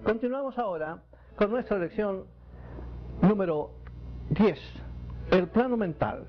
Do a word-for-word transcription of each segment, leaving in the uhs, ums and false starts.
Continuamos ahora con nuestra lección número diez, el plano mental.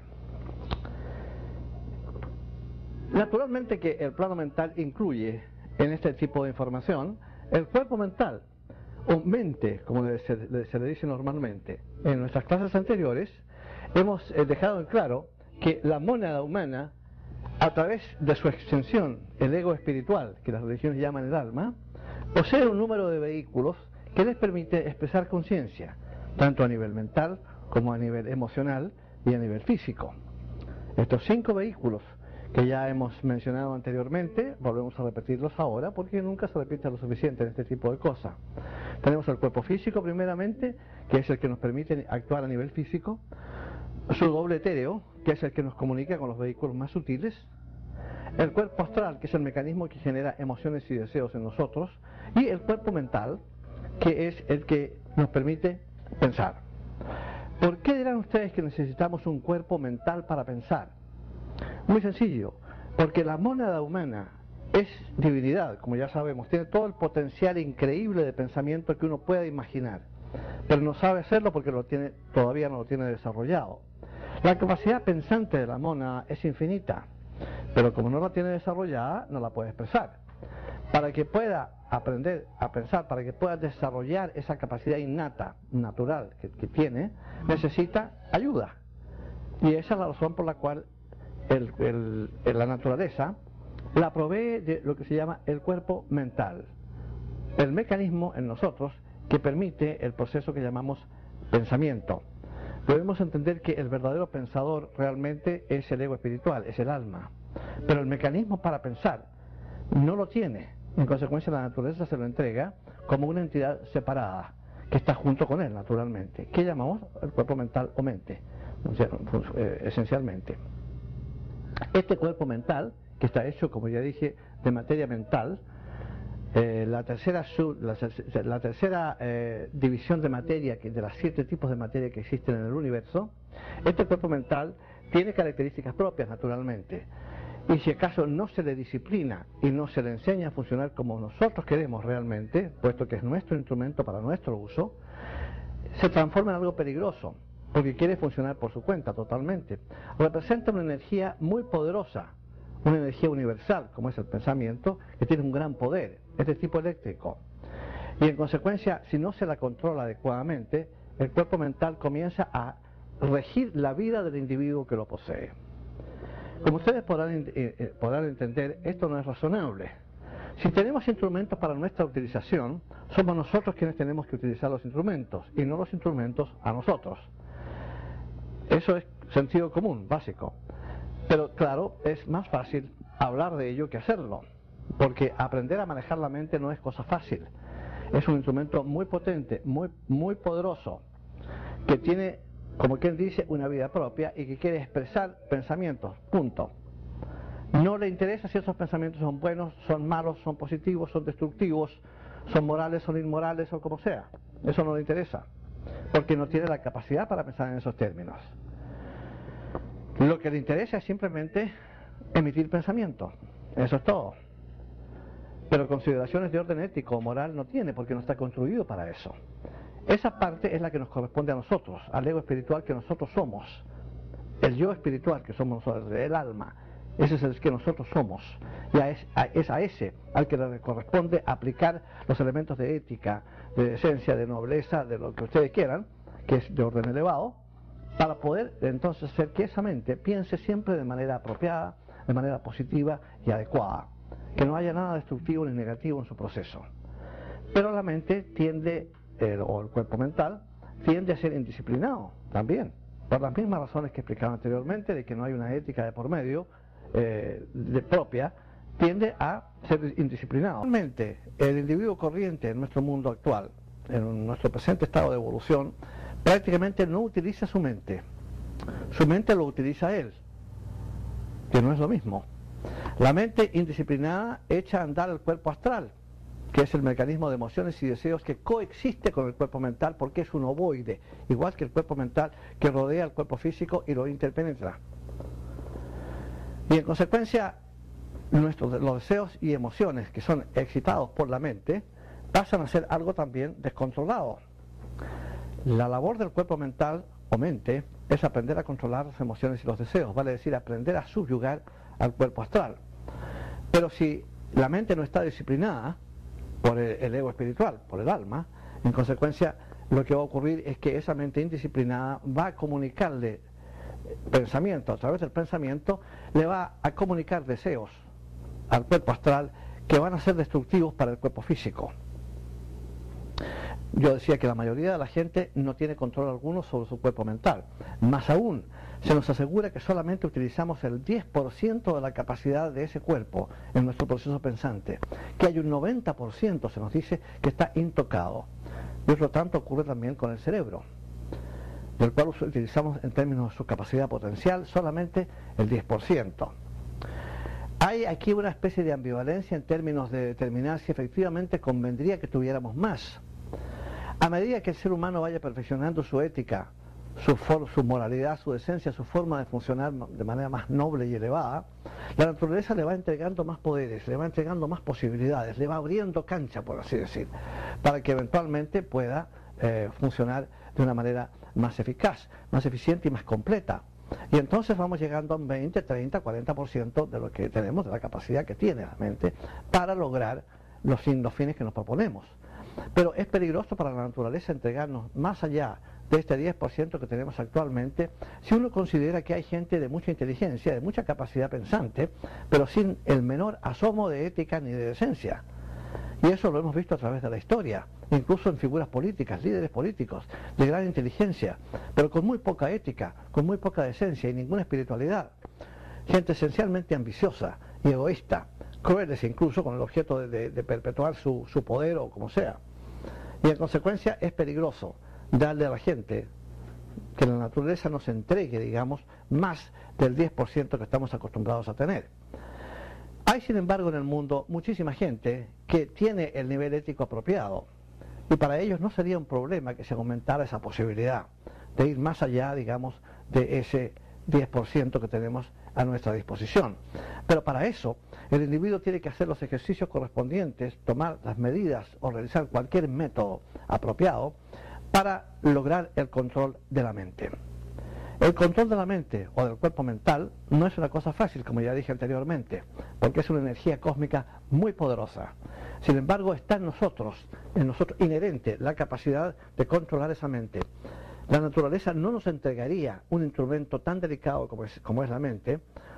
Naturalmente que el plano mental incluye en este tipo de información el cuerpo mental, o mente, como se, se le dice normalmente. En nuestras clases anteriores hemos dejado en claro que la mónada humana, a través de su extensión, el ego espiritual, que las religiones llaman el alma, posee un número de vehículos que les permite expresar conciencia, tanto a nivel mental como a nivel emocional y a nivel físico. Estos cinco vehículos que ya hemos mencionado anteriormente, volvemos a repetirlos ahora porque nunca se repite lo suficiente en este tipo de cosas. Tenemos el cuerpo físico primeramente, que es el que nos permite actuar a nivel físico, su doble etéreo, que es el que nos comunica con los vehículos más sutiles, el cuerpo astral, que es el mecanismo que genera emociones y deseos en nosotros, y el cuerpo mental, que es el que nos permite pensar. ¿Por qué dirán ustedes que necesitamos un cuerpo mental para pensar? Muy sencillo, porque la mónada humana es divinidad, como ya sabemos, tiene todo el potencial increíble de pensamiento que uno pueda imaginar, pero no sabe hacerlo porque lo tiene, todavía no lo tiene desarrollado. La capacidad pensante de la mónada es infinita, pero como no la tiene desarrollada, no la puede expresar. Para que pueda aprender a pensar, para que pueda desarrollar esa capacidad innata, natural que, que tiene, necesita ayuda. Y esa es la razón por la cual el, el, el, la naturaleza la provee de lo que se llama el cuerpo mental, el mecanismo en nosotros que permite el proceso que llamamos pensamiento. Debemos entender que el verdadero pensador realmente es el ego espiritual, es el alma, pero el mecanismo para pensar no lo tiene. En consecuencia, la naturaleza se lo entrega como una entidad separada que está junto con él, naturalmente, que llamamos el cuerpo mental o mente, esencialmente. Este cuerpo mental, que está hecho, como ya dije, de materia mental, eh, la tercera, sub, la, la tercera eh, división de materia, que de las siete tipos de materia que existen en el universo, este cuerpo mental tiene características propias, naturalmente. Y si acaso no se le disciplina y no se le enseña a funcionar como nosotros queremos realmente, puesto que es nuestro instrumento para nuestro uso, se transforma en algo peligroso, porque quiere funcionar por su cuenta totalmente. Representa una energía muy poderosa, una energía universal, como es el pensamiento, que tiene un gran poder, es de tipo eléctrico. Y en consecuencia, si no se la controla adecuadamente, el cuerpo mental comienza a regir la vida del individuo que lo posee. Como ustedes podrán, eh, podrán entender, esto no es razonable. Si tenemos instrumentos para nuestra utilización, somos nosotros quienes tenemos que utilizar los instrumentos, y no los instrumentos a nosotros. Eso es sentido común, básico. Pero claro, es más fácil hablar de ello que hacerlo, porque aprender a manejar la mente no es cosa fácil. Es un instrumento muy potente, muy, muy poderoso, que tiene, como quien dice, una vida propia y que quiere expresar pensamientos, punto. No le interesa si esos pensamientos son buenos, son malos, son positivos, son destructivos, son morales, son inmorales o como sea. Eso no le interesa, porque no tiene la capacidad para pensar en esos términos. Lo que le interesa es simplemente emitir pensamiento, eso es todo. Pero consideraciones de orden ético o moral no tiene, porque no está construido para eso. Esa parte es la que nos corresponde a nosotros, al ego espiritual que nosotros somos, el yo espiritual que somos nosotros, el alma, ese es el que nosotros somos, y a es, a, es a ese al que le corresponde aplicar los elementos de ética, de decencia, de nobleza, de lo que ustedes quieran, que es de orden elevado, para poder entonces hacer que esa mente piense siempre de manera apropiada, de manera positiva y adecuada, que no haya nada destructivo ni negativo en su proceso. Pero la mente tiende, el, o el cuerpo mental, tiende a ser indisciplinado también, por las mismas razones que explicaba anteriormente, de que no hay una ética de por medio eh, de propia, tiende a ser indisciplinado. Realmente, el individuo corriente en nuestro mundo actual, en nuestro presente estado de evolución, prácticamente no utiliza su mente. Su mente lo utiliza él, que no es lo mismo. La mente indisciplinada echa a andar el cuerpo astral, que es el mecanismo de emociones y deseos que coexiste con el cuerpo mental porque es un ovoide, igual que el cuerpo mental que rodea el cuerpo físico y lo interpenetra. Y en consecuencia, nuestros, los deseos y emociones que son excitados por la mente pasan a ser algo también descontrolado. La labor del cuerpo mental o mente es aprender a controlar las emociones y los deseos, vale decir, aprender a subyugar al cuerpo astral. Pero si la mente no está disciplinada por el, el ego espiritual, por el alma, en consecuencia lo que va a ocurrir es que esa mente indisciplinada va a comunicarle pensamiento, a través del pensamiento le va a comunicar deseos al cuerpo astral que van a ser destructivos para el cuerpo físico. Yo decía que la mayoría de la gente no tiene control alguno sobre su cuerpo mental. Más aún, se nos asegura que solamente utilizamos el diez por ciento de la capacidad de ese cuerpo en nuestro proceso pensante, que hay un noventa por ciento, se nos dice, que está intocado. Y por lo tanto ocurre también con el cerebro, del cual utilizamos en términos de su capacidad potencial solamente el diez por ciento. Hay aquí una especie de ambivalencia en términos de determinar si efectivamente convendría que tuviéramos más. A medida que el ser humano vaya perfeccionando su ética, su, for, su moralidad, su esencia, su forma de funcionar de manera más noble y elevada, la naturaleza le va entregando más poderes, le va entregando más posibilidades, le va abriendo cancha, por así decir, para que eventualmente pueda eh, funcionar de una manera más eficaz, más eficiente y más completa. Y entonces vamos llegando a un veinte, treinta, cuarenta por ciento de lo que tenemos, de la capacidad que tiene la mente para lograr los, fin, los fines que nos proponemos. Pero es peligroso para la naturaleza entregarnos más allá de este diez por ciento que tenemos actualmente si uno considera que hay gente de mucha inteligencia, de mucha capacidad pensante, pero sin el menor asomo de ética ni de decencia. Y eso lo hemos visto a través de la historia, incluso en figuras políticas, líderes políticos de gran inteligencia, pero con muy poca ética, con muy poca decencia y ninguna espiritualidad. Gente esencialmente ambiciosa y egoísta, crueles incluso con el objeto de, de, de perpetuar su, su poder o como sea. Y en consecuencia es peligroso darle a la gente que la naturaleza nos entregue, digamos, más del diez por ciento que estamos acostumbrados a tener. Hay, sin embargo, en el mundo muchísima gente que tiene el nivel ético apropiado y para ellos no sería un problema que se aumentara esa posibilidad de ir más allá, digamos, de ese diez por ciento que tenemos a nuestra disposición. Pero para eso el individuo tiene que hacer los ejercicios correspondientes, tomar las medidas o realizar cualquier método apropiado para lograr el control de la mente. El control de la mente o del cuerpo mental no es una cosa fácil, como ya dije anteriormente, porque es una energía cósmica muy poderosa. Sin embargo, está en nosotros, en nosotros inherente la capacidad de controlar esa mente. La naturaleza no nos entregaría un instrumento tan delicado como es, como es la mente,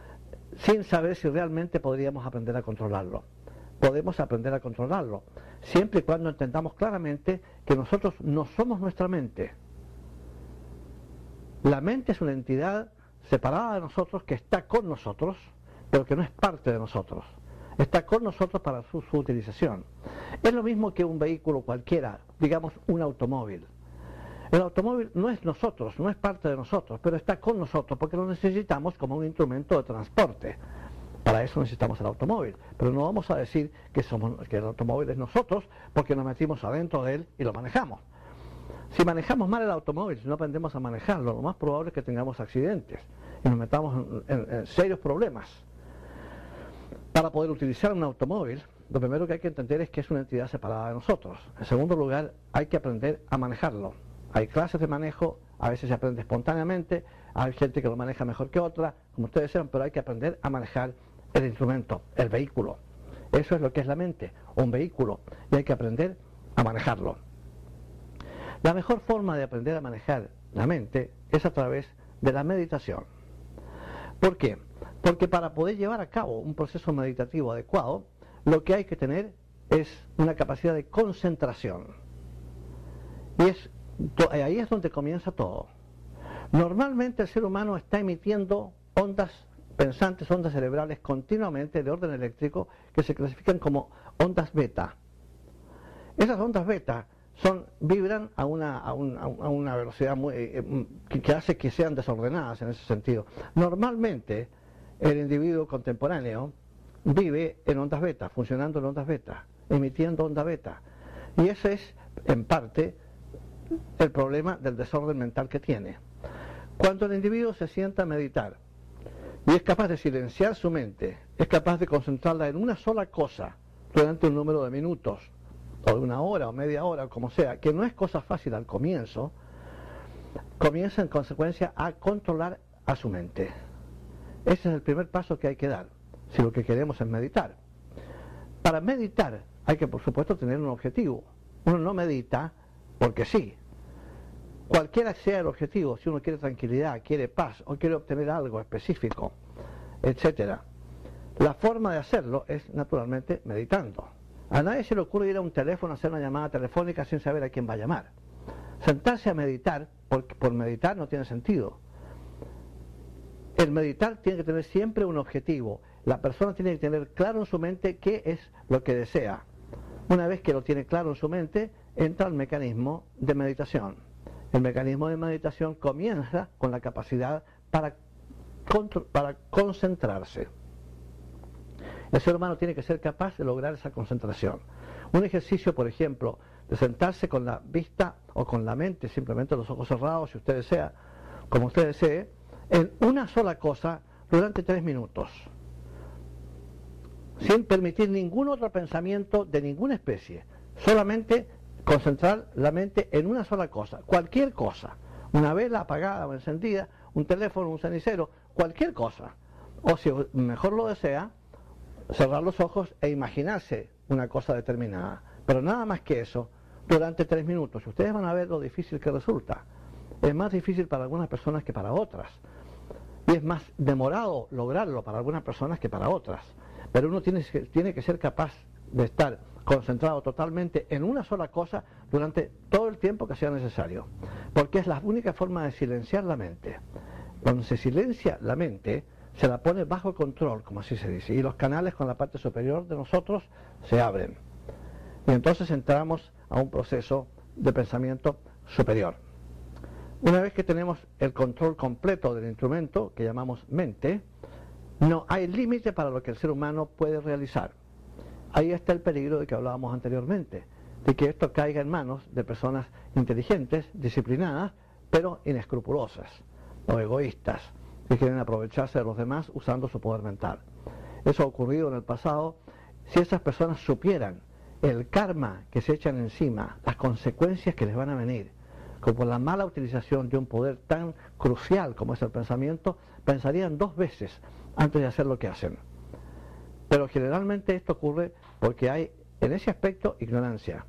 sin saber si realmente podríamos aprender a controlarlo. Podemos aprender a controlarlo, siempre y cuando entendamos claramente que nosotros no somos nuestra mente. La mente es una entidad separada de nosotros que está con nosotros, pero que no es parte de nosotros. Está con nosotros para su, su utilización. Es lo mismo que un vehículo cualquiera, digamos un automóvil. El automóvil no es nosotros, no es parte de nosotros, pero está con nosotros porque lo necesitamos como un instrumento de transporte. Para eso necesitamos el automóvil, pero no vamos a decir que, somos, que el automóvil es nosotros porque nos metimos adentro de él y lo manejamos. Si manejamos mal el automóvil, si no aprendemos a manejarlo, lo más probable es que tengamos accidentes y nos metamos en, en, en serios problemas. Para poder utilizar un automóvil, lo primero que hay que entender es que es una entidad separada de nosotros. En segundo lugar, hay que aprender a manejarlo. Hay clases de manejo, a veces se aprende espontáneamente, hay gente que lo maneja mejor que otra, como ustedes saben, pero hay que aprender a manejar el instrumento, el vehículo. Eso es lo que es la mente, un vehículo, y hay que aprender a manejarlo. La mejor forma de aprender a manejar la mente es a través de la meditación. ¿Por qué? Porque para poder llevar a cabo un proceso meditativo adecuado, lo que hay que tener es una capacidad de concentración. Y es, ahí es donde comienza todo. Normalmente el ser humano está emitiendo ondas pensantes, ondas cerebrales continuamente de orden eléctrico que se clasifican como ondas beta. Esas ondas beta son, vibran a una, a un, a una velocidad muy, eh, que, que hace que sean desordenadas en ese sentido. Normalmente el individuo contemporáneo vive en ondas beta, funcionando en ondas beta, emitiendo onda beta. Y ese es, en parte, el problema del desorden mental que tiene. Cuando el individuo se sienta a meditar y es capaz de silenciar su mente, es capaz de concentrarla en una sola cosa durante un número de minutos o de una hora o media hora, o como sea, que no es cosa fácil al comienzo, comienza en consecuencia a controlar a su mente. Ese es el primer paso que hay que dar, si lo que queremos es meditar. Para meditar hay que, por supuesto, tener un objetivo. Uno no medita porque sí. Cualquiera sea el objetivo, si uno quiere tranquilidad, quiere paz o quiere obtener algo específico, etcétera. La forma de hacerlo es naturalmente meditando. A nadie se le ocurre ir a un teléfono a hacer una llamada telefónica sin saber a quién va a llamar. Sentarse a meditar, por, por meditar no tiene sentido. El meditar tiene que tener siempre un objetivo. La persona tiene que tener claro en su mente qué es lo que desea. Una vez que lo tiene claro en su mente, entra el mecanismo de meditación. El mecanismo de meditación comienza con la capacidad para, para concentrarse. El ser humano tiene que ser capaz de lograr esa concentración. Un ejercicio, por ejemplo, de sentarse con la vista o con la mente, simplemente los ojos cerrados, si usted desea, como usted desee, en una sola cosa durante tres minutos, sin permitir ningún otro pensamiento de ninguna especie, solamente concentrar la mente en una sola cosa, cualquier cosa, una vela apagada o encendida, un teléfono, un cenicero, cualquier cosa, o si mejor lo desea, cerrar los ojos e imaginarse una cosa determinada, pero nada más que eso, durante tres minutos. Ustedes van a ver lo difícil que resulta. Es más difícil para algunas personas que para otras, y es más demorado lograrlo para algunas personas que para otras, pero uno tiene que, tiene que ser capaz de estar concentrado totalmente en una sola cosa durante todo el tiempo que sea necesario, porque es la única forma de silenciar la mente. Cuando se silencia la mente, se la pone bajo control, como así se dice, y los canales con la parte superior de nosotros se abren, y entonces entramos a un proceso de pensamiento superior. Una vez que tenemos el control completo del instrumento, que llamamos mente, no hay límite para lo que el ser humano puede realizar. Ahí está el peligro de que hablábamos anteriormente, de que esto caiga en manos de personas inteligentes, disciplinadas, pero inescrupulosas o egoístas, que quieren aprovecharse de los demás usando su poder mental. Eso ha ocurrido en el pasado. Si esas personas supieran el karma que se echan encima, las consecuencias que les van a venir, como por la mala utilización de un poder tan crucial como es el pensamiento, pensarían dos veces antes de hacer lo que hacen. Pero generalmente esto ocurre porque hay en ese aspecto ignorancia.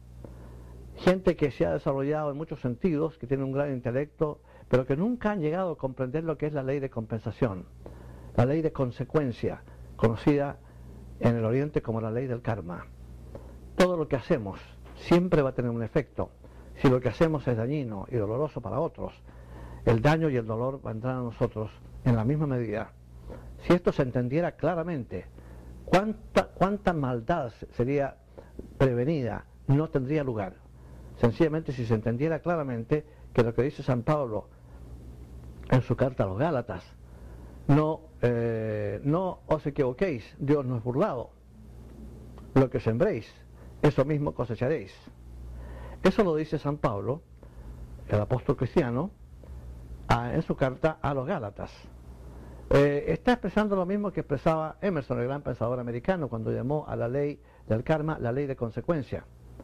Gente que se ha desarrollado en muchos sentidos, que tiene un gran intelecto, pero que nunca han llegado a comprender lo que es la ley de compensación, la ley de consecuencia, conocida en el Oriente como la ley del karma. Todo lo que hacemos siempre va a tener un efecto. Si lo que hacemos es dañino y doloroso para otros, el daño y el dolor vendrán a nosotros en la misma medida. Si esto se entendiera claramente, cuánta, cuánta maldad sería prevenida, no tendría lugar. Sencillamente si se entendiera claramente que lo que dice San Pablo en su carta a los Gálatas, no, eh, no os equivoquéis, Dios no es burlado, lo que sembréis, eso mismo cosecharéis. Eso lo dice San Pablo, el apóstol cristiano, a, en su carta a los Gálatas. Eh, está expresando lo mismo que expresaba Emerson, el gran pensador americano, cuando llamó a la ley del karma la ley de consecuencia,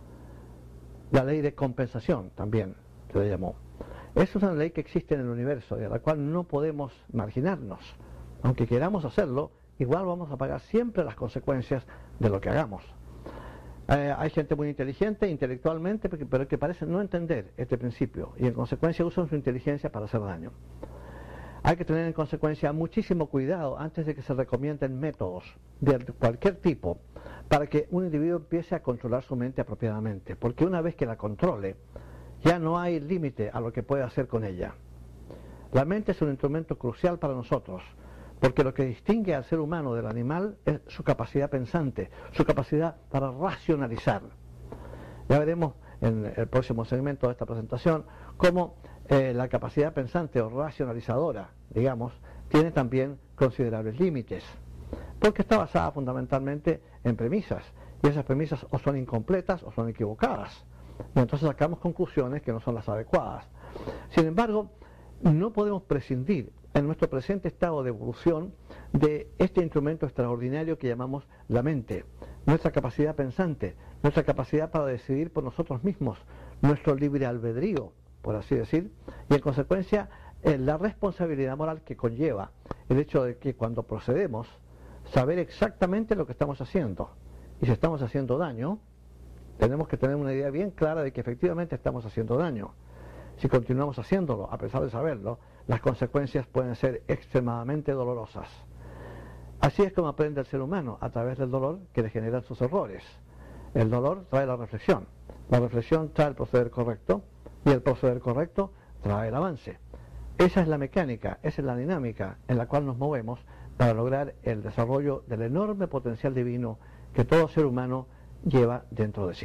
la ley de compensación también se le llamó. Es una ley que existe en el universo y a la cual no podemos marginarnos. Aunque queramos hacerlo, igual vamos a pagar siempre las consecuencias de lo que hagamos. Eh, hay gente muy inteligente intelectualmente, pero que parece no entender este principio y en consecuencia usan su inteligencia para hacer daño. Hay que tener en consecuencia muchísimo cuidado antes de que se recomienden métodos de cualquier tipo para que un individuo empiece a controlar su mente apropiadamente, porque una vez que la controle ya no hay límite a lo que puede hacer con ella. La mente es un instrumento crucial para nosotros, porque lo que distingue al ser humano del animal es su capacidad pensante, su capacidad para racionalizar. Ya veremos en el próximo segmento de esta presentación cómo eh, la capacidad pensante o racionalizadora, digamos, tiene también considerables límites, porque está basada fundamentalmente en premisas, y esas premisas o son incompletas o son equivocadas, y entonces sacamos conclusiones que no son las adecuadas. Sin embargo, no podemos prescindir en nuestro presente estado de evolución de este instrumento extraordinario que llamamos la mente, nuestra capacidad pensante, nuestra capacidad para decidir por nosotros mismos, nuestro libre albedrío, por así decir, y en consecuencia eh, la responsabilidad moral que conlleva el hecho de que cuando procedemos, saber exactamente lo que estamos haciendo. Y si estamos haciendo daño, tenemos que tener una idea bien clara de que efectivamente estamos haciendo daño. Si continuamos haciéndolo, a pesar de saberlo, las consecuencias pueden ser extremadamente dolorosas. Así es como aprende el ser humano, a través del dolor que le generan sus errores. El dolor trae la reflexión, la reflexión trae el proceder correcto, y el proceder correcto trae el avance. Esa es la mecánica, esa es la dinámica en la cual nos movemos para lograr el desarrollo del enorme potencial divino que todo ser humano lleva dentro de sí.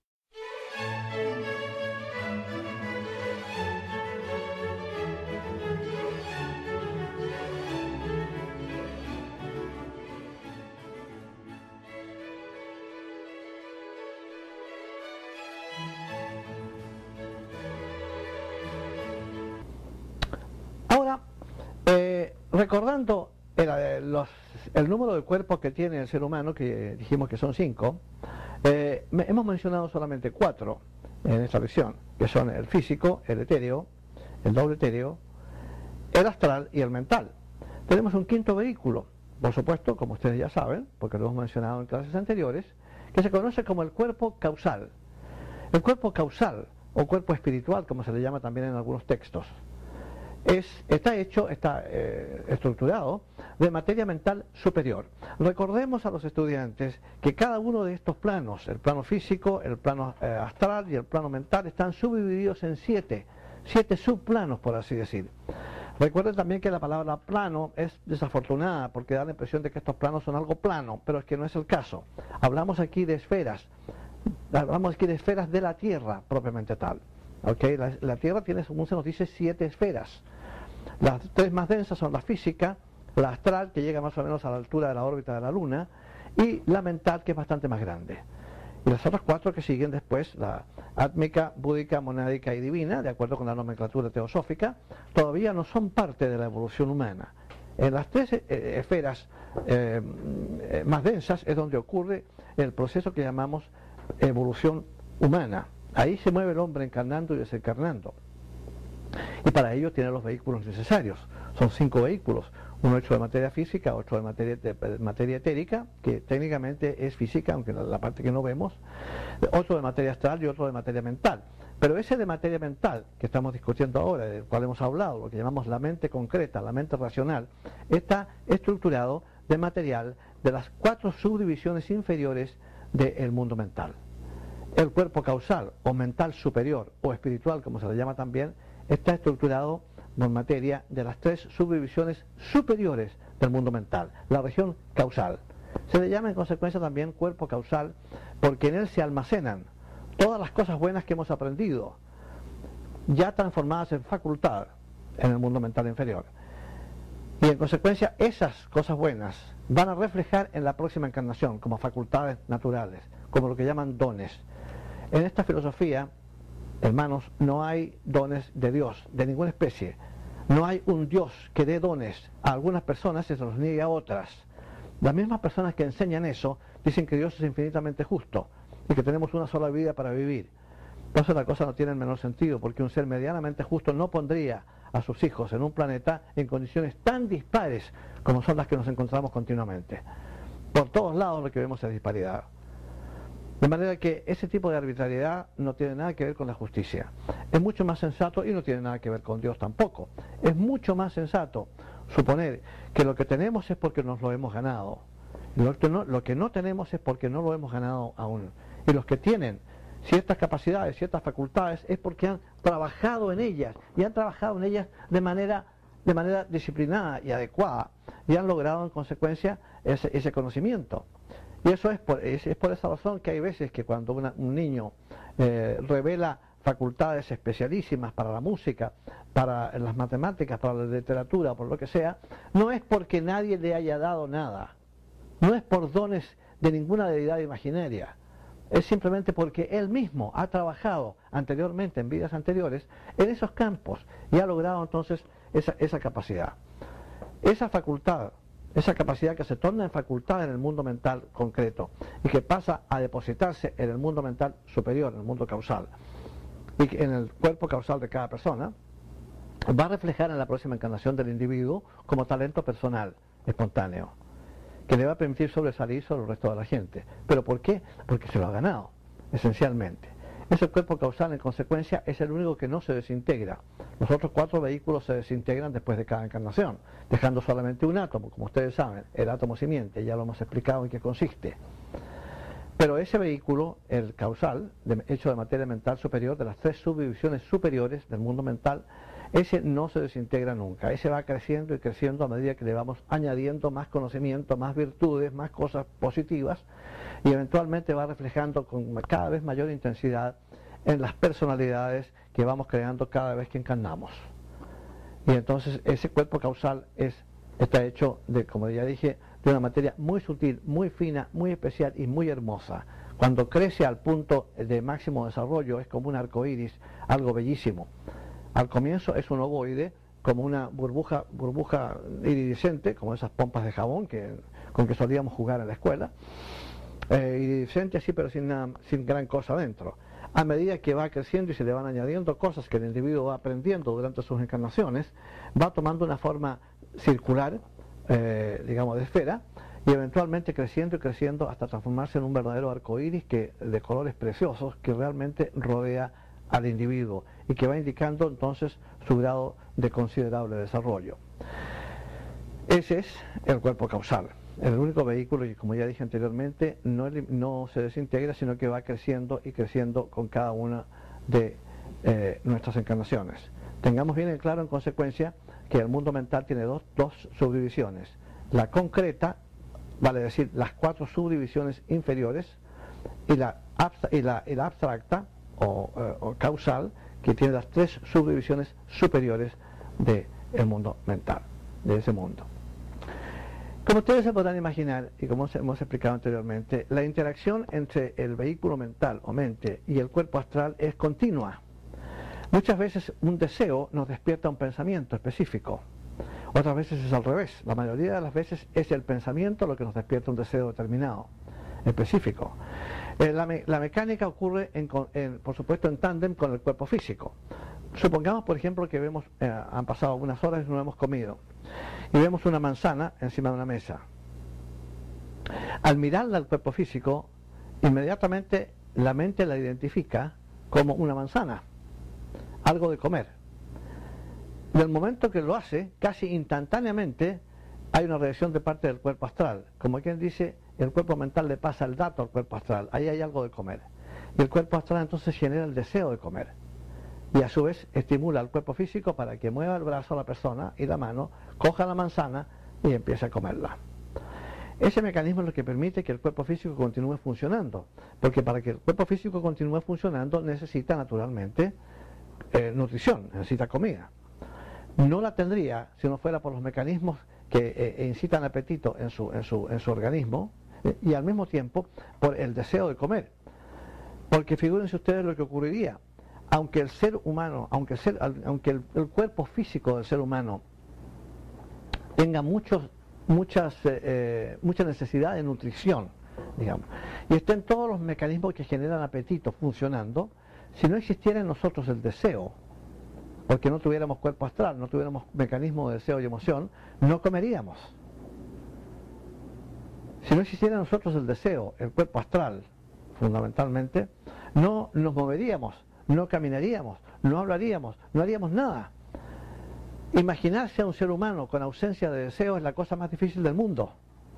Ahora, eh, recordando el, los, el número de cuerpos que tiene el ser humano, que dijimos que son cinco, eh, me, hemos mencionado solamente cuatro en esta lección, que son el físico, el etéreo, el doble etéreo, el astral y el mental. Tenemos un quinto vehículo, por supuesto, como ustedes ya saben, porque lo hemos mencionado en clases anteriores, que se conoce como el cuerpo causal. El cuerpo causal, o cuerpo espiritual, como se le llama también en algunos textos, Es, está hecho, está eh, estructurado de materia mental superior. Recordemos a los estudiantes que cada uno de estos planos, el plano físico, el plano eh, astral y el plano mental, están subdivididos en siete, siete subplanos, por así decir. Recuerden también que la palabra plano es desafortunada porque da la impresión de que estos planos son algo plano, pero es que no es el caso. Hablamos aquí de esferas, hablamos aquí de esferas de la Tierra propiamente tal. Okay, la, la Tierra tiene, según se nos dice, siete esferas. Las tres más densas son la física, la astral, que llega más o menos a la altura de la órbita de la Luna, y la mental, que es bastante más grande. Y las otras cuatro que siguen después, la átmica, búdica, monádica y divina, de acuerdo con la nomenclatura teosófica, todavía no son parte de la evolución humana. En las tres eh, esferas eh, eh, más densas es donde ocurre el proceso que llamamos evolución humana. Ahí se mueve el hombre encarnando y desencarnando. Y para ello tiene los vehículos necesarios. Son cinco vehículos, uno hecho de materia física, otro de materia, de, de materia etérica, que técnicamente es física, aunque la, la parte que no vemos, otro de materia astral y otro de materia mental. Pero ese de materia mental que estamos discutiendo ahora, del cual hemos hablado, lo que llamamos la mente concreta, la mente racional, está estructurado de material de las cuatro subdivisiones inferiores del mundo mental. El cuerpo causal o mental superior o espiritual, como se le llama también, está estructurado por materia de las tres subdivisiones superiores del mundo mental, la región causal. Se le llama en consecuencia también cuerpo causal porque en él se almacenan todas las cosas buenas que hemos aprendido, ya transformadas en facultad en el mundo mental inferior. Y en consecuencia esas cosas buenas van a reflejar en la próxima encarnación como facultades naturales, como lo que llaman dones. En esta filosofía, hermanos, no hay dones de Dios, de ninguna especie. No hay un Dios que dé dones a algunas personas y se los niegue a otras. Las mismas personas que enseñan eso dicen que Dios es infinitamente justo y que tenemos una sola vida para vivir. Entonces la cosa no tiene el menor sentido, porque un ser medianamente justo no pondría a sus hijos en un planeta en condiciones tan dispares como son las que nos encontramos continuamente. Por todos lados lo que vemos es disparidad. De manera que ese tipo de arbitrariedad no tiene nada que ver con la justicia. Es mucho más sensato, y no tiene nada que ver con Dios tampoco, es mucho más sensato suponer que lo que tenemos es porque nos lo hemos ganado. Lo que no, lo que no tenemos es porque no lo hemos ganado aún. Y los que tienen ciertas capacidades, ciertas facultades, es porque han trabajado en ellas, y han trabajado en ellas de manera, de manera disciplinada y adecuada, y han logrado en consecuencia ese, ese conocimiento. Y eso es por, es, es por esa razón que hay veces que cuando una, un niño eh, revela facultades especialísimas para la música, para las matemáticas, para la literatura, por lo que sea, no es porque nadie le haya dado nada, no es por dones de ninguna deidad imaginaria, es simplemente porque él mismo ha trabajado anteriormente, en vidas anteriores, en esos campos y ha logrado entonces esa, esa capacidad. Esa facultad esa capacidad que se torna en facultad en el mundo mental concreto y que pasa a depositarse en el mundo mental superior, en el mundo causal, y que en el cuerpo causal de cada persona, va a reflejar en la próxima encarnación del individuo como talento personal, espontáneo, que le va a permitir sobresalir sobre el resto de la gente. ¿Pero por qué? Porque se lo ha ganado, esencialmente. Ese cuerpo causal, en consecuencia, es el único que no se desintegra. Los otros cuatro vehículos se desintegran después de cada encarnación, dejando solamente un átomo, como ustedes saben, el átomo simiente, ya lo hemos explicado en qué consiste. Pero ese vehículo, el causal, de, hecho de materia mental superior, de las tres subdivisiones superiores del mundo mental, ese no se desintegra nunca, ese va creciendo y creciendo a medida que le vamos añadiendo más conocimiento, más virtudes, más cosas positivas, y eventualmente va reflejando con cada vez mayor intensidad en las personalidades que vamos creando cada vez que encarnamos. Y entonces ese cuerpo causal es, está hecho de, como ya dije, de una materia muy sutil, muy fina, muy especial y muy hermosa. Cuando crece al punto de máximo desarrollo es como un arco iris, algo bellísimo. Al comienzo es un ovoide, como una burbuja, burbuja iridiscente, como esas pompas de jabón que, con que solíamos jugar en la escuela. Eh, iridiscente así, pero sin, nada, sin gran cosa dentro. A medida que va creciendo y se le van añadiendo cosas que el individuo va aprendiendo durante sus encarnaciones, va tomando una forma circular, eh, digamos de esfera, y eventualmente creciendo y creciendo hasta transformarse en un verdadero arco iris que, de colores preciosos que realmente rodea al individuo y que va indicando entonces su grado de considerable desarrollo. Ese es el cuerpo causal, el único vehículo que, como ya dije anteriormente, no, no se desintegra, sino que va creciendo y creciendo con cada una de eh, nuestras encarnaciones. Tengamos bien en claro, en consecuencia, que el mundo mental tiene dos, dos subdivisiones. La concreta, vale decir, las cuatro subdivisiones inferiores, y la, y la, y la abstracta, o, eh, o causal, que tiene las tres subdivisiones superiores del mundo mental, de ese mundo. Como ustedes se podrán imaginar, y como hemos explicado anteriormente, la interacción entre el vehículo mental o mente y el cuerpo astral es continua. Muchas veces un deseo nos despierta un pensamiento específico, otras veces es al revés. La mayoría de las veces es el pensamiento lo que nos despierta un deseo determinado, específico. Eh, la, me, la mecánica ocurre, en, en, por supuesto, en tándem con el cuerpo físico. Supongamos, por ejemplo, que vemos, eh, han pasado algunas horas y no hemos comido, y vemos una manzana encima de una mesa. Al mirarla al cuerpo físico, inmediatamente la mente la identifica como una manzana, algo de comer. Del momento que lo hace, casi instantáneamente hay una reacción de parte del cuerpo astral. Como quien dice, el cuerpo mental le pasa el dato al cuerpo astral, ahí hay algo de comer. Y el cuerpo astral entonces genera el deseo de comer. Y a su vez estimula al cuerpo físico para que mueva el brazo a la persona y la mano, coja la manzana y empiece a comerla. Ese mecanismo es lo que permite que el cuerpo físico continúe funcionando, porque para que el cuerpo físico continúe funcionando necesita naturalmente eh, nutrición, necesita comida. No la tendría si no fuera por los mecanismos que eh, incitan apetito en su, en su, en su organismo eh, y al mismo tiempo por el deseo de comer. Porque figúrense ustedes lo que ocurriría. Aunque el ser humano, aunque el, ser, aunque el, el cuerpo físico del ser humano tenga muchos, muchas, eh, mucha necesidad de nutrición, digamos, y estén todos los mecanismos que generan apetito funcionando, si no existiera en nosotros el deseo, porque no tuviéramos cuerpo astral, no tuviéramos mecanismo de deseo y emoción, no comeríamos. Si no existiera en nosotros el deseo, el cuerpo astral, fundamentalmente, no nos moveríamos, no caminaríamos, no hablaríamos, no haríamos nada. Imaginarse a un ser humano con ausencia de deseo es la cosa más difícil del mundo.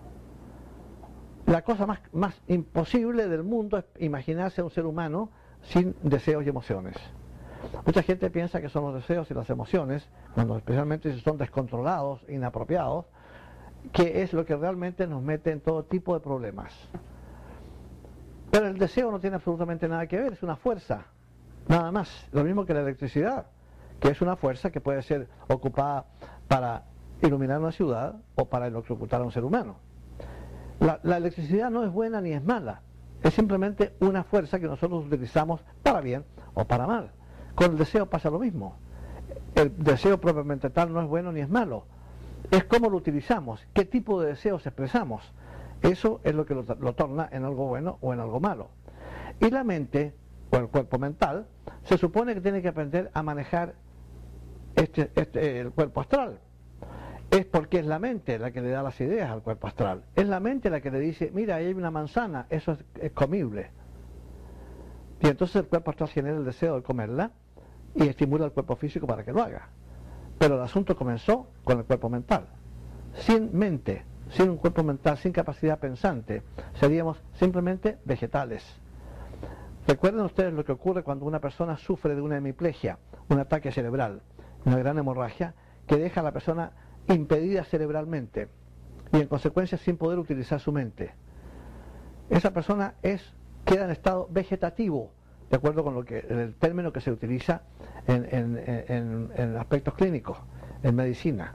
La cosa más, más imposible del mundo es imaginarse a un ser humano sin deseos y emociones. Mucha gente piensa que son los deseos y las emociones, cuando especialmente si son descontrolados, inapropiados, que es lo que realmente nos mete en todo tipo de problemas. Pero el deseo no tiene absolutamente nada que ver, es una fuerza, nada más. Lo mismo que la electricidad, que es una fuerza que puede ser ocupada para iluminar una ciudad o para electrocutar a un ser humano. La, la electricidad no es buena ni es mala, es simplemente una fuerza que nosotros utilizamos para bien o para mal. Con el deseo pasa lo mismo. El deseo propiamente tal no es bueno ni es malo, es cómo lo utilizamos, qué tipo de deseos expresamos. Eso es lo que lo, lo torna en algo bueno o en algo malo. Y la mente, o el cuerpo mental, se supone que tiene que aprender a manejar este, este, el cuerpo astral. Es porque es la mente la que le da las ideas al cuerpo astral. Es la mente la que le dice, mira, ahí hay una manzana, eso es, es comible. Y entonces el cuerpo astral genera el deseo de comerla y estimula al cuerpo físico para que lo haga. Pero el asunto comenzó con el cuerpo mental. Sin mente, sin un cuerpo mental, sin capacidad pensante, seríamos simplemente vegetales. Recuerden ustedes lo que ocurre cuando una persona sufre de una hemiplegia, un ataque cerebral, una gran hemorragia, que deja a la persona impedida cerebralmente y en consecuencia sin poder utilizar su mente. Esa persona es, queda en estado vegetativo, de acuerdo con lo que, el término que se utiliza en, en, en, en aspectos clínicos, en medicina.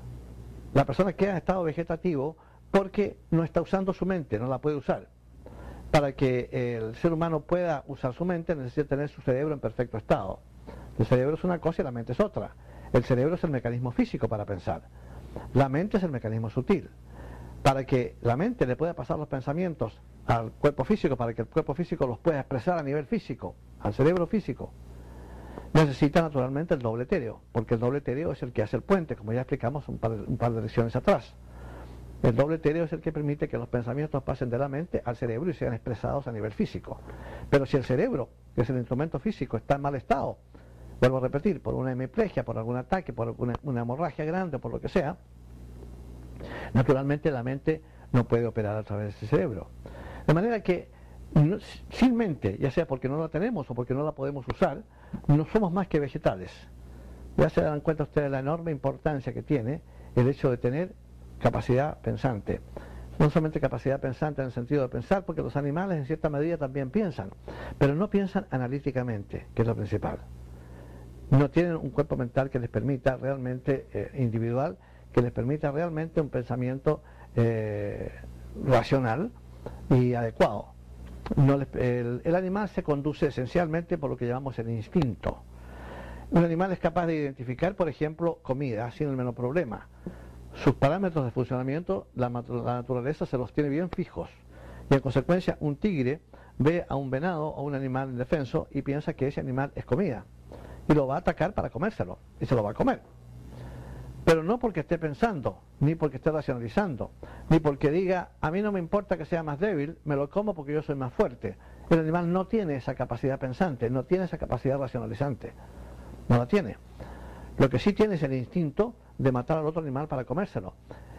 La persona queda en estado vegetativo porque no está usando su mente, no la puede usar. Para que el ser humano pueda usar su mente necesita tener su cerebro en perfecto estado. El cerebro es una cosa y la mente es otra. El cerebro es el mecanismo físico para pensar. La mente es el mecanismo sutil. Para que la mente le pueda pasar los pensamientos al cuerpo físico, para que el cuerpo físico los pueda expresar a nivel físico, al cerebro físico, necesita naturalmente el doble etéreo, porque el doble etéreo es el que hace el puente, como ya explicamos un par de, un par de lecciones atrás. El doble etéreo es el que permite que los pensamientos pasen de la mente al cerebro y sean expresados a nivel físico. Pero si el cerebro, que es el instrumento físico, está en mal estado, vuelvo a repetir, por una hemiplegia, por algún ataque, por una, una hemorragia grande, por lo que sea, naturalmente la mente no puede operar a través de ese cerebro. De manera que, no, sin mente, ya sea porque no la tenemos o porque no la podemos usar, no somos más que vegetales. Ya se dan cuenta ustedes de la enorme importancia que tiene el hecho de tener capacidad pensante. No solamente capacidad pensante en el sentido de pensar, porque los animales en cierta medida también piensan, pero no piensan analíticamente, que es lo principal. No tienen un cuerpo mental que les permita realmente, eh, individual, que les permita realmente un pensamiento eh, racional y adecuado. No les, el, el animal se conduce esencialmente por lo que llamamos el instinto. Un animal es capaz de identificar, por ejemplo, comida sin el menor problema. Sus parámetros de funcionamiento, la, la naturaleza se los tiene bien fijos. Y en consecuencia, un tigre ve a un venado o un animal indefenso y piensa que ese animal es comida. Y lo va a atacar para comérselo. Y se lo va a comer. Pero no porque esté pensando, ni porque esté racionalizando, ni porque diga, a mí no me importa que sea más débil, me lo como porque yo soy más fuerte. El animal no tiene esa capacidad pensante, no tiene esa capacidad racionalizante. No la tiene. Lo que sí tiene es el instinto de matar al otro animal para comérselo.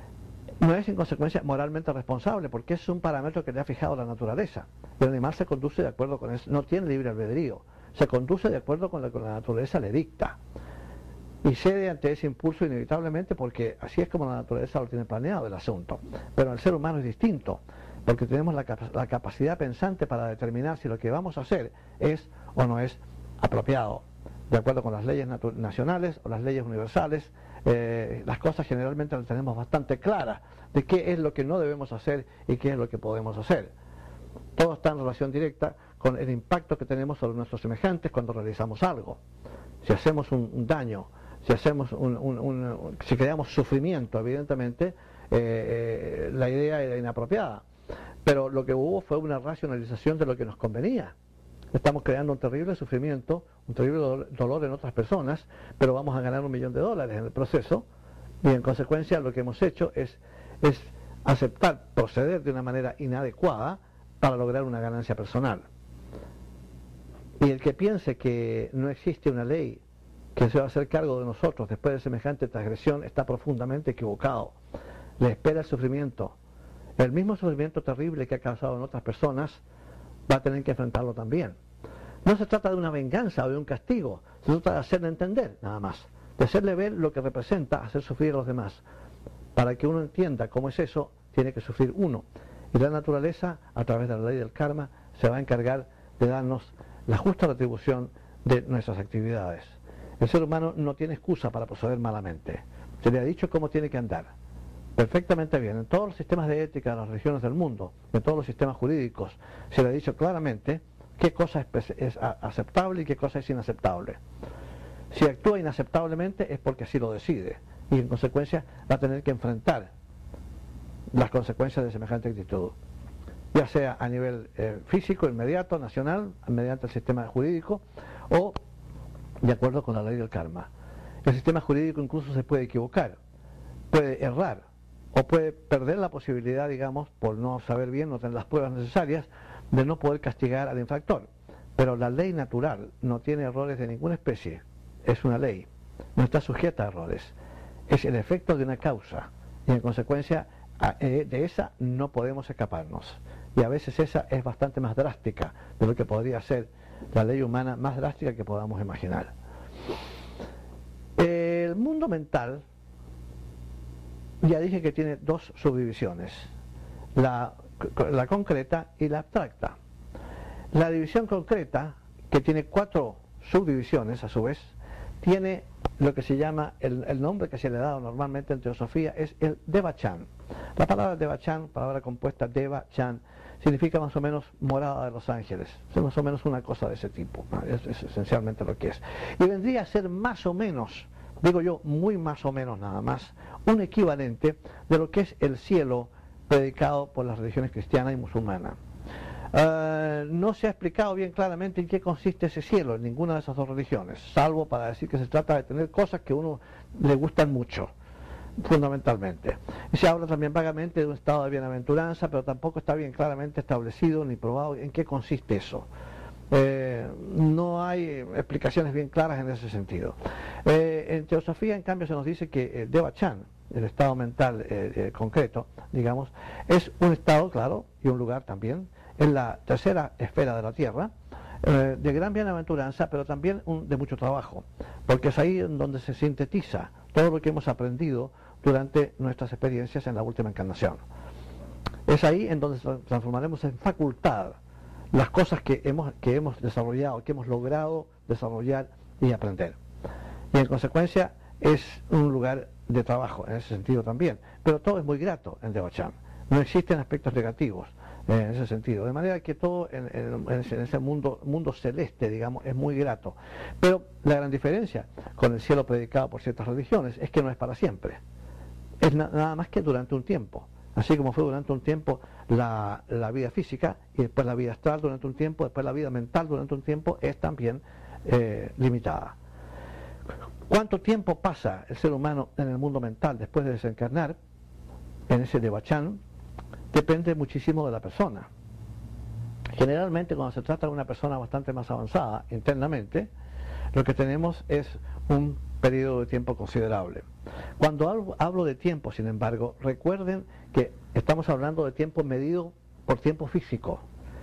No es en consecuencia moralmente responsable, porque es un parámetro que le ha fijado la naturaleza. El animal se conduce de acuerdo con eso, no tiene libre albedrío, se conduce de acuerdo con lo que la naturaleza le dicta. Y cede ante ese impulso inevitablemente, porque así es como la naturaleza lo tiene planeado el asunto. Pero el ser humano es distinto, porque tenemos la, cap la capacidad pensante para determinar si lo que vamos a hacer es o no es apropiado, de acuerdo con las leyes nacionales o las leyes universales. Eh, las cosas generalmente las tenemos bastante claras de qué es lo que no debemos hacer y qué es lo que podemos hacer. Todo está en relación directa con el impacto que tenemos sobre nuestros semejantes cuando realizamos algo. Si hacemos un, un daño, si hacemos un, un, un, si creamos sufrimiento, evidentemente eh, eh, la idea era inapropiada. Pero lo que hubo fue una racionalización de lo que nos convenía. Estamos creando un terrible sufrimiento, un terrible dolor en otras personas, pero vamos a ganar un millón de dólares en el proceso, y en consecuencia lo que hemos hecho es, es aceptar proceder de una manera inadecuada para lograr una ganancia personal. Y el que piense que no existe una ley que se va a hacer cargo de nosotros después de semejante transgresión está profundamente equivocado. Le espera el sufrimiento. El mismo sufrimiento terrible que ha causado en otras personas va a tener que enfrentarlo también. No se trata de una venganza o de un castigo, se trata de hacerle entender, nada más, de hacerle ver lo que representa hacer sufrir a los demás. Para que uno entienda cómo es eso, tiene que sufrir uno. Y la naturaleza, a través de la ley del karma, se va a encargar de darnos la justa retribución de nuestras actividades. El ser humano no tiene excusa para proceder malamente. Se le ha dicho cómo tiene que andar. Perfectamente bien. En todos los sistemas de ética de las religiones del mundo, en todos los sistemas jurídicos, se le ha dicho claramente qué cosa es, es aceptable y qué cosa es inaceptable. Si actúa inaceptablemente es porque así lo decide. y en consecuencia va a tener que enfrentar las consecuencias de semejante actitud, ya sea a nivel eh, físico, inmediato, nacional, mediante el sistema jurídico, o de acuerdo con la ley del karma. El sistema jurídico incluso se puede equivocar, puede errar, o puede perder la posibilidad, digamos, por no saber bien, no tener las pruebas necesarias, de no poder castigar al infractor. Pero la ley natural no tiene errores de ninguna especie, es una ley, no está sujeta a errores, es el efecto de una causa, y en consecuencia de esa no podemos escaparnos, y a veces esa es bastante más drástica de lo que podría ser la ley humana, más drástica que podamos imaginar. El mundo mental, ya dije que tiene dos subdivisiones, la, la concreta y la abstracta. La división concreta, que tiene cuatro subdivisiones a su vez, tiene lo que se llama, el, el nombre que se le ha dado normalmente en teosofía es el Devachan. La palabra Devachan, palabra compuesta Deva-chan, significa más o menos morada de los ángeles, es más o menos una cosa de ese tipo, ¿no? es, es esencialmente lo que es. Y vendría a ser más o menos, digo yo, muy más o menos nada más, un equivalente de lo que es el cielo predicado por las religiones cristiana y musulmana. Uh, no se ha explicado bien claramente en qué consiste ese cielo en ninguna de esas dos religiones, salvo para decir que se trata de tener cosas que a uno le gustan mucho, fundamentalmente. Y se habla también vagamente de un estado de bienaventuranza, pero tampoco está bien claramente establecido ni probado en qué consiste eso. Eh, no hay explicaciones bien claras en ese sentido. Eh, en teosofía, en cambio, se nos dice que el Devachan, el estado mental eh, eh, concreto, digamos, es un estado, claro, y un lugar también, en la tercera esfera de la Tierra, eh, de gran bienaventuranza, pero también un, de mucho trabajo, porque es ahí en donde se sintetiza todo lo que hemos aprendido durante nuestras experiencias en la última encarnación. Es ahí en donde transformaremos en facultad las cosas que hemos, que hemos desarrollado, que hemos logrado desarrollar y aprender. Y en consecuencia es un lugar de trabajo en ese sentido también, pero todo es muy grato en Devachan, no existen aspectos negativos en ese sentido, de manera que todo en, en, en ese, en ese mundo, mundo celeste, digamos, es muy grato. Pero la gran diferencia con el cielo predicado por ciertas religiones es que no es para siempre, es na nada más que durante un tiempo, así como fue durante un tiempo la, la vida física, y después la vida astral durante un tiempo, después la vida mental durante un tiempo, es también eh, limitada. ¿Cuánto tiempo pasa el ser humano en el mundo mental después de desencarnar, en ese Devachan? Depende muchísimo de la persona. Generalmente, cuando se trata de una persona bastante más avanzada internamente, lo que tenemos es un periodo de tiempo considerable. Cuando hablo, hablo de tiempo, sin embargo, recuerden que estamos hablando de tiempo medido por tiempo físico.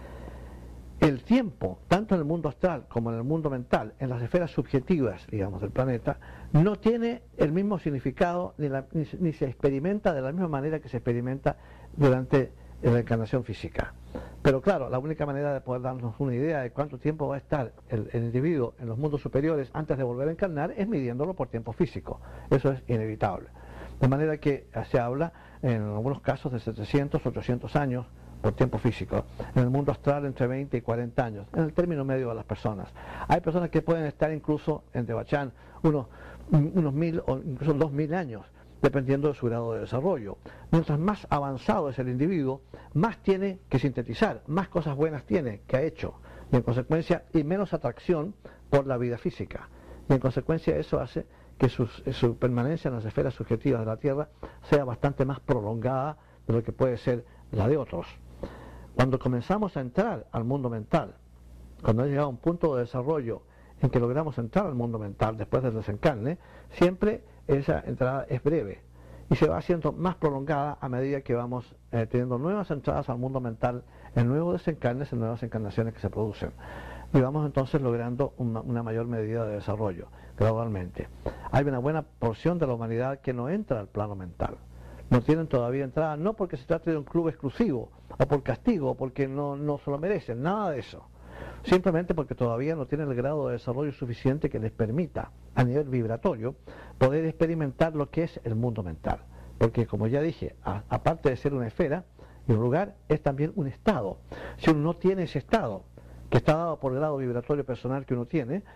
El tiempo, tanto en el mundo astral como en el mundo mental, en las esferas subjetivas, digamos, del planeta, no tiene el mismo significado ni, la, ni, ni se experimenta de la misma manera que se experimenta durante la encarnación física. Pero claro, la única manera de poder darnos una idea de cuánto tiempo va a estar el, el individuo en los mundos superiores antes de volver a encarnar es midiéndolo por tiempo físico. Eso es inevitable. De manera que se habla en algunos casos de setecientos, ochocientos años por tiempo físico, en el mundo astral entre veinte y cuarenta años, en el término medio de las personas. Hay personas que pueden estar incluso en Devachan unos, unos mil o incluso dos mil años, dependiendo de su grado de desarrollo. Mientras más avanzado es el individuo, más tiene que sintetizar, más cosas buenas tiene que ha hecho, y en consecuencia, y menos atracción por la vida física. Y en consecuencia eso hace que su, su permanencia en las esferas subjetivas de la Tierra sea bastante más prolongada de lo que puede ser la de otros. Cuando comenzamos a entrar al mundo mental, cuando ha llegado a un punto de desarrollo en que logramos entrar al mundo mental después del desencarne, siempre esa entrada es breve y se va haciendo más prolongada a medida que vamos eh, teniendo nuevas entradas al mundo mental en nuevos desencarnes, en nuevas encarnaciones que se producen. Y vamos entonces logrando una, una mayor medida de desarrollo, gradualmente. Hay una buena porción de la humanidad que no entra al plano mental. No tienen todavía entrada, no porque se trate de un club exclusivo, o por castigo, o porque no, no se lo merecen, nada de eso. Simplemente porque todavía no tienen el grado de desarrollo suficiente que les permita, a nivel vibratorio, poder experimentar lo que es el mundo mental. Porque, como ya dije, a, aparte de ser una esfera y un lugar, es también un estado. Si uno no tiene ese estado, que está dado por el grado vibratorio personal que uno tiene,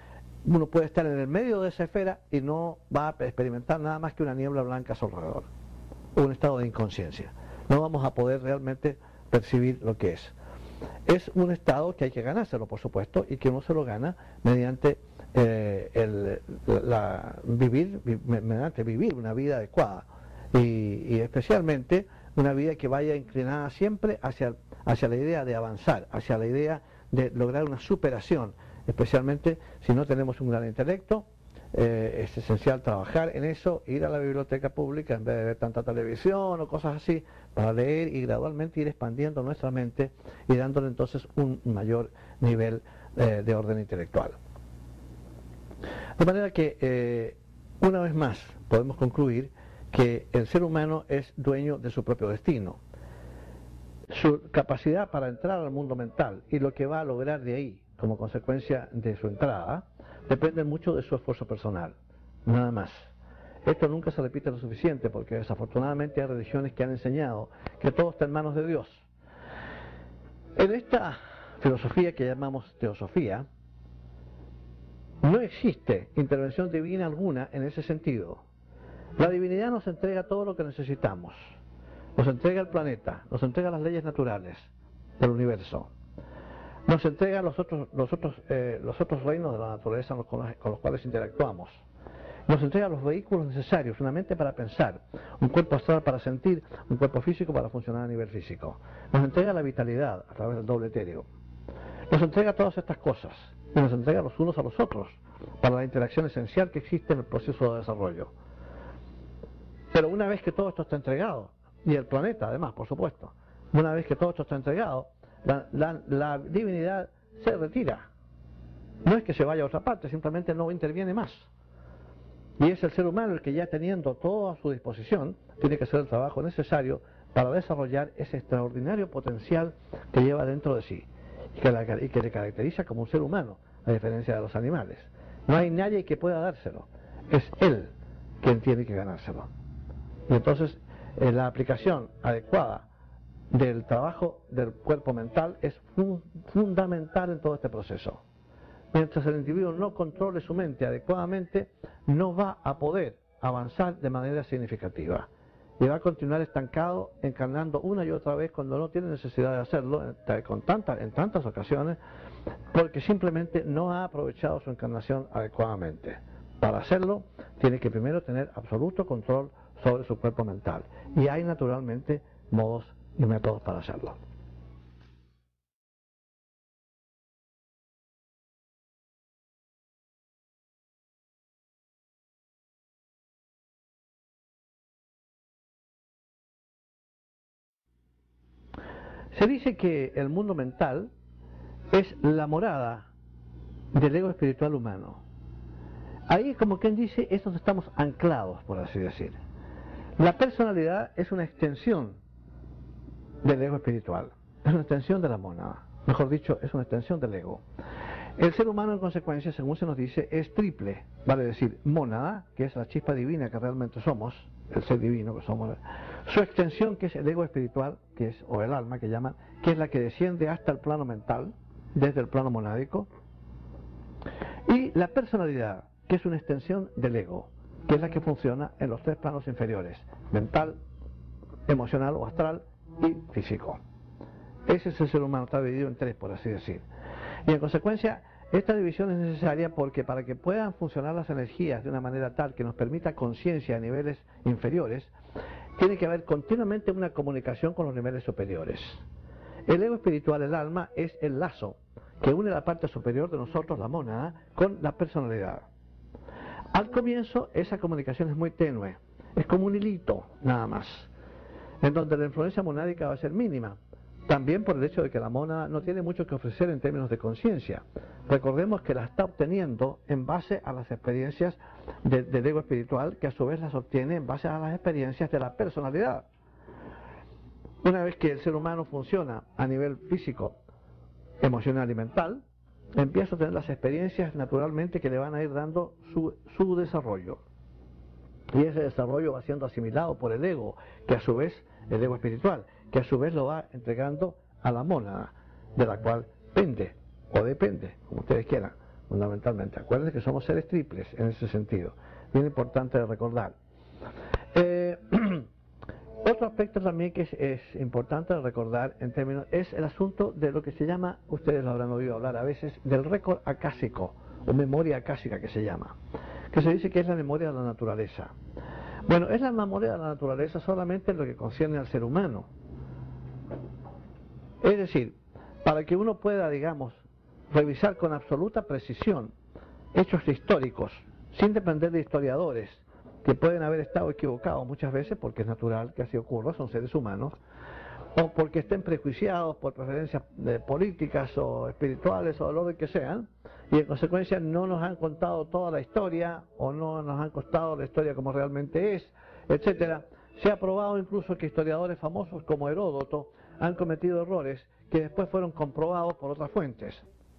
uno puede estar en el medio de esa esfera y no va a experimentar nada más que una niebla blanca a su alrededor, un estado de inconsciencia. No vamos a poder realmente percibir lo que es. Es un estado que hay que ganárselo, por supuesto, y que uno se lo gana mediante eh, el, la, vivir, mediante vivir una vida adecuada y, y especialmente una vida que vaya inclinada siempre hacia, hacia la idea de avanzar, hacia la idea de lograr una superación, especialmente si no tenemos un gran intelecto. Eh, es esencial trabajar en eso, ir a la biblioteca pública en vez de ver tanta televisión o cosas así, para leer y gradualmente ir expandiendo nuestra mente y dándole entonces un mayor nivel eh, de orden intelectual. De manera que, eh, una vez más, podemos concluir que el ser humano es dueño de su propio destino. Su capacidad para entrar al mundo mental y lo que va a lograr de ahí como consecuencia de su entrada depende mucho de su esfuerzo personal, nada más. Esto nunca se repite lo suficiente porque desafortunadamente hay religiones que han enseñado que todo está en manos de Dios. En esta filosofía que llamamos teosofía no existe intervención divina alguna en ese sentido. La divinidad nos entrega todo lo que necesitamos, nos entrega el planeta, nos entrega las leyes naturales del universo, nos entrega los otros, los otros, eh, los otros reinos de la naturaleza con los, con los cuales interactuamos, nos entrega los vehículos necesarios, una mente para pensar, un cuerpo astral para sentir, un cuerpo físico para funcionar a nivel físico, nos entrega la vitalidad a través del doble etéreo, nos entrega todas estas cosas y nos entrega los unos a los otros para la interacción esencial que existe en el proceso de desarrollo. Pero una vez que todo esto está entregado, y el planeta además, por supuesto, una vez que todo esto está entregado, la, la, la divinidad se retira. No es que se vaya a otra parte, simplemente no interviene más. Y es el ser humano el que, ya teniendo todo a su disposición, tiene que hacer el trabajo necesario para desarrollar ese extraordinario potencial que lleva dentro de sí y que, la, y que le caracteriza como un ser humano, a diferencia de los animales. No hay nadie que pueda dárselo, es él quien tiene que ganárselo. Y entonces eh, la aplicación adecuada del trabajo del cuerpo mental es fun fundamental en todo este proceso. Mientras el individuo no controle su mente adecuadamente, no va a poder avanzar de manera significativa y va a continuar estancado, encarnando una y otra vez cuando no tiene necesidad de hacerlo, con tantas, en tantas ocasiones, porque simplemente no ha aprovechado su encarnación adecuadamente. Para hacerlo, tiene que primero tener absoluto control sobre su cuerpo mental, y hay naturalmente modos y métodos para hacerlo. Se dice que el mundo mental es la morada del ego espiritual humano. Ahí, como quien dice, es donde estamos anclados, por así decir. La personalidad es una extensión del ego espiritual, es una extensión de la mónada, mejor dicho, es una extensión del ego. El ser humano, en consecuencia, según se nos dice, es triple, vale decir, mónada, que es la chispa divina que realmente somos, el ser divino que somos, su extensión, que es el ego espiritual, que es, o el alma que llaman, que es la que desciende hasta el plano mental, desde el plano monádico, y la personalidad, que es una extensión del ego, que es la que funciona en los tres planos inferiores, mental, emocional o astral y físico. Ese es el ser humano, está dividido en tres, por así decir. Y en consecuencia, esta división es necesaria porque para que puedan funcionar las energías de una manera tal que nos permita conciencia a niveles inferiores, tiene que haber continuamente una comunicación con los niveles superiores. El ego espiritual, el alma, es el lazo que une la parte superior de nosotros, la mónada, con la personalidad. Al comienzo, esa comunicación es muy tenue, es como un hilito, nada más, en donde la influencia monádica va a ser mínima. También por el hecho de que la mónada no tiene mucho que ofrecer en términos de conciencia. Recordemos que la está obteniendo en base a las experiencias de, del ego espiritual, que a su vez las obtiene en base a las experiencias de la personalidad. Una vez que el ser humano funciona a nivel físico, emocional y mental, empieza a tener las experiencias naturalmente que le van a ir dando su, su desarrollo. Y ese desarrollo va siendo asimilado por el ego, que a su vez, el ego espiritual, que a su vez lo va entregando a la mónada, de la cual pende, o depende, como ustedes quieran, fundamentalmente. Acuérdense que somos seres triples en ese sentido, bien importante de recordar. Eh, otro aspecto también que es, es importante de recordar en términos, es el asunto de lo que se llama, ustedes lo habrán oído hablar a veces, del récord acásico, o memoria acásica que se llama, que se dice que es la memoria de la naturaleza. Bueno, es la memoria de la naturaleza solamente en lo que concierne al ser humano. Es decir, para que uno pueda, digamos, revisar con absoluta precisión hechos históricos, sin depender de historiadores, que pueden haber estado equivocados muchas veces, porque es natural que así ocurra, son seres humanos, o porque estén prejuiciados por preferencias de políticas o espirituales o de lo que sean, y en consecuencia no nos han contado toda la historia, o no nos han contado la historia como realmente es, etcétera. Se ha probado incluso que historiadores famosos como Heródoto han cometido errores que después fueron comprobados por otras fuentes.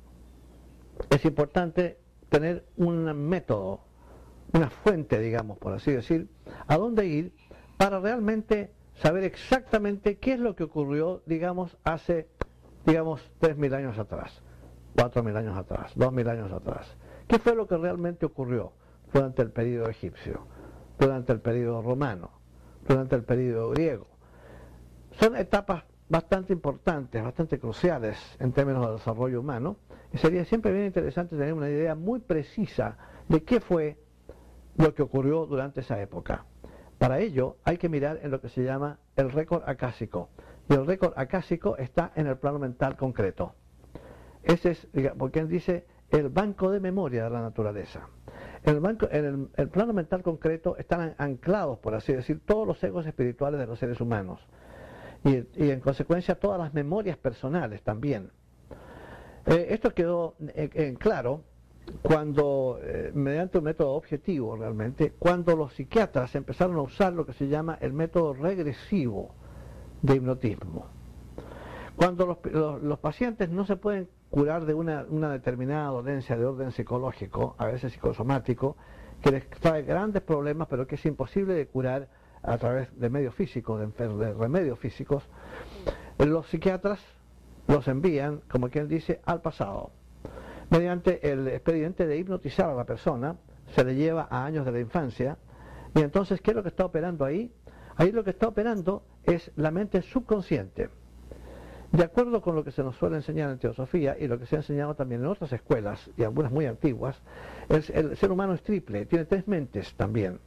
Es importante tener un método, una fuente, digamos, por así decir, a dónde ir para realmente saber exactamente qué es lo que ocurrió, digamos, hace, digamos, tres mil años atrás, cuatro mil años atrás, dos mil años atrás. ¿Qué fue lo que realmente ocurrió durante el período egipcio, durante el período romano, durante el período griego? Son etapas bastante importantes, bastante cruciales en términos de desarrollo humano, y sería siempre bien interesante tener una idea muy precisa de qué fue lo que ocurrió durante esa época. Para ello hay que mirar en lo que se llama el récord acásico, y el récord acásico está en el plano mental concreto. Ese es, porque él dice, el banco de memoria de la naturaleza. En el, banco, en el, el plano mental concreto están anclados, por así decir, todos los egos espirituales de los seres humanos. Y, y en consecuencia todas las memorias personales también. Eh, esto quedó en, en claro cuando, eh, mediante un método objetivo realmente, cuando los psiquiatras empezaron a usar lo que se llama el método regresivo de hipnotismo. Cuando los, los, los pacientes no se pueden curar de una, una determinada dolencia de orden psicológico, a veces psicosomático, que les trae grandes problemas, pero que es imposible de curar a través de medios físicos, de, de remedios físicos, los psiquiatras los envían, como quien dice, al pasado. Mediante el expediente de hipnotizar a la persona, se le lleva a años de la infancia, y entonces, ¿qué es lo que está operando ahí? Ahí lo que está operando es la mente subconsciente. De acuerdo con lo que se nos suele enseñar en teosofía, y lo que se ha enseñado también en otras escuelas, y algunas muy antiguas, el, el ser humano es triple, tiene tres mentes también.